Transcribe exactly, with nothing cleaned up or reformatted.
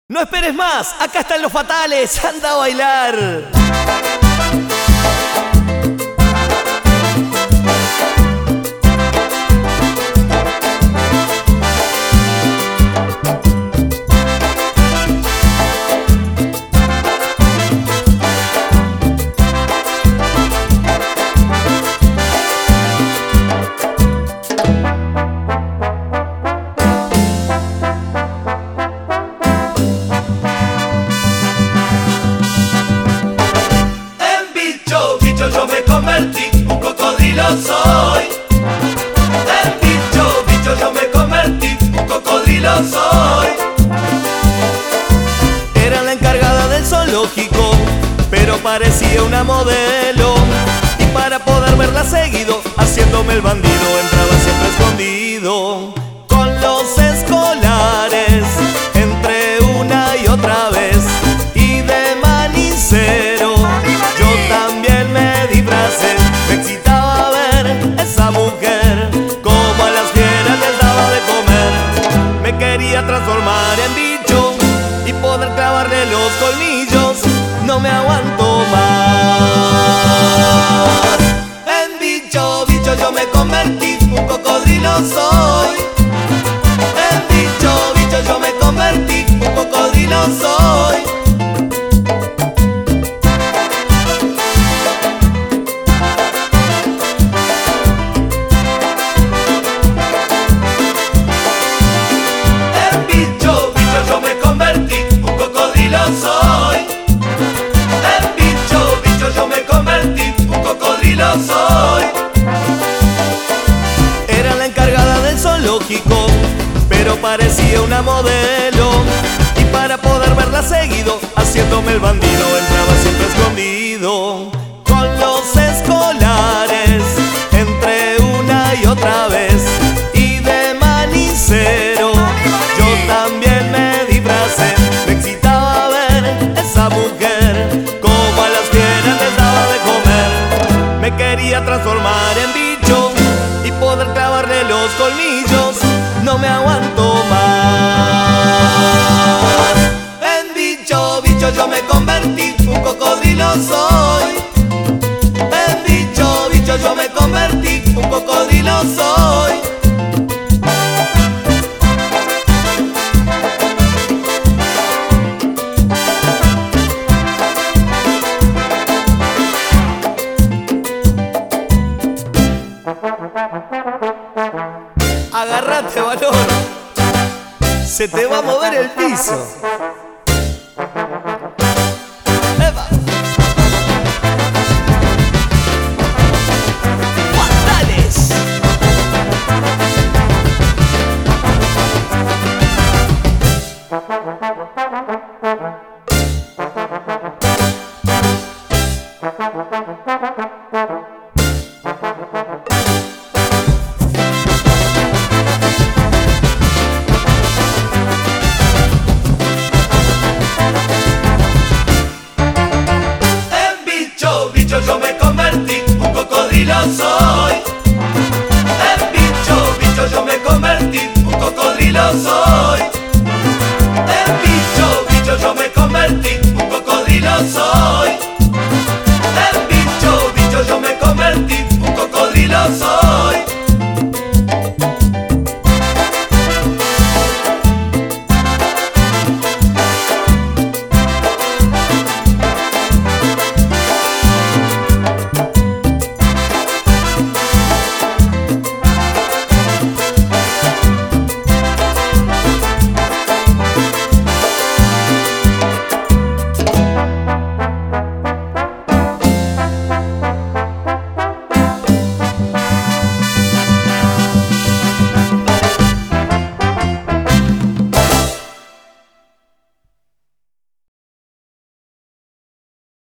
No esperes más, acá están los fatales, anda a bailar. Yo me convertí, un cocodrilo soy. En bicho, bicho yo me convertí, un cocodrilo soy. Era la encargada del zoológico, pero parecía una modelo. Y para poder verla seguido, haciéndome el bandido, entraba siempre escondido. Con los escolares, entre una y otra vez. Y de manicero, yo también me disfracé. Me excitaba ver esa mujer, como a las fieras les daba de comer. Me quería transformar en bicho y poder clavarle los colmillos. No me aguanto más. En bicho, bicho yo me convertí, un cocodrilo soy. En bicho, bicho yo me convertí, un cocodrilo soy. Soy. En bicho, bicho yo me convertí, un cocodrilo soy. Era la encargada del zoológico, pero parecía una modelo. Y para poder verla seguido, haciéndome el bandido, entraba siempre escondido. Con los escolares, entre una y otra vez. Y de manicero, yo también me disfracé. Me excitaba esa mujer, como a las fieras les daba de comer. Me quería transformar en bicho y poder clavarle los colmillos. No me aguanto más. En bicho, bicho yo me convertí, un cocodrilo soy. En bicho, bicho yo me convertí, un cocodrilo soy. Agarrate, valor, se te va a mover el piso. ¡Epa! ¡Fatales! Yo me convertí, un cocodrilo soy. En bicho, bicho yo me convertí, un cocodrilo soy.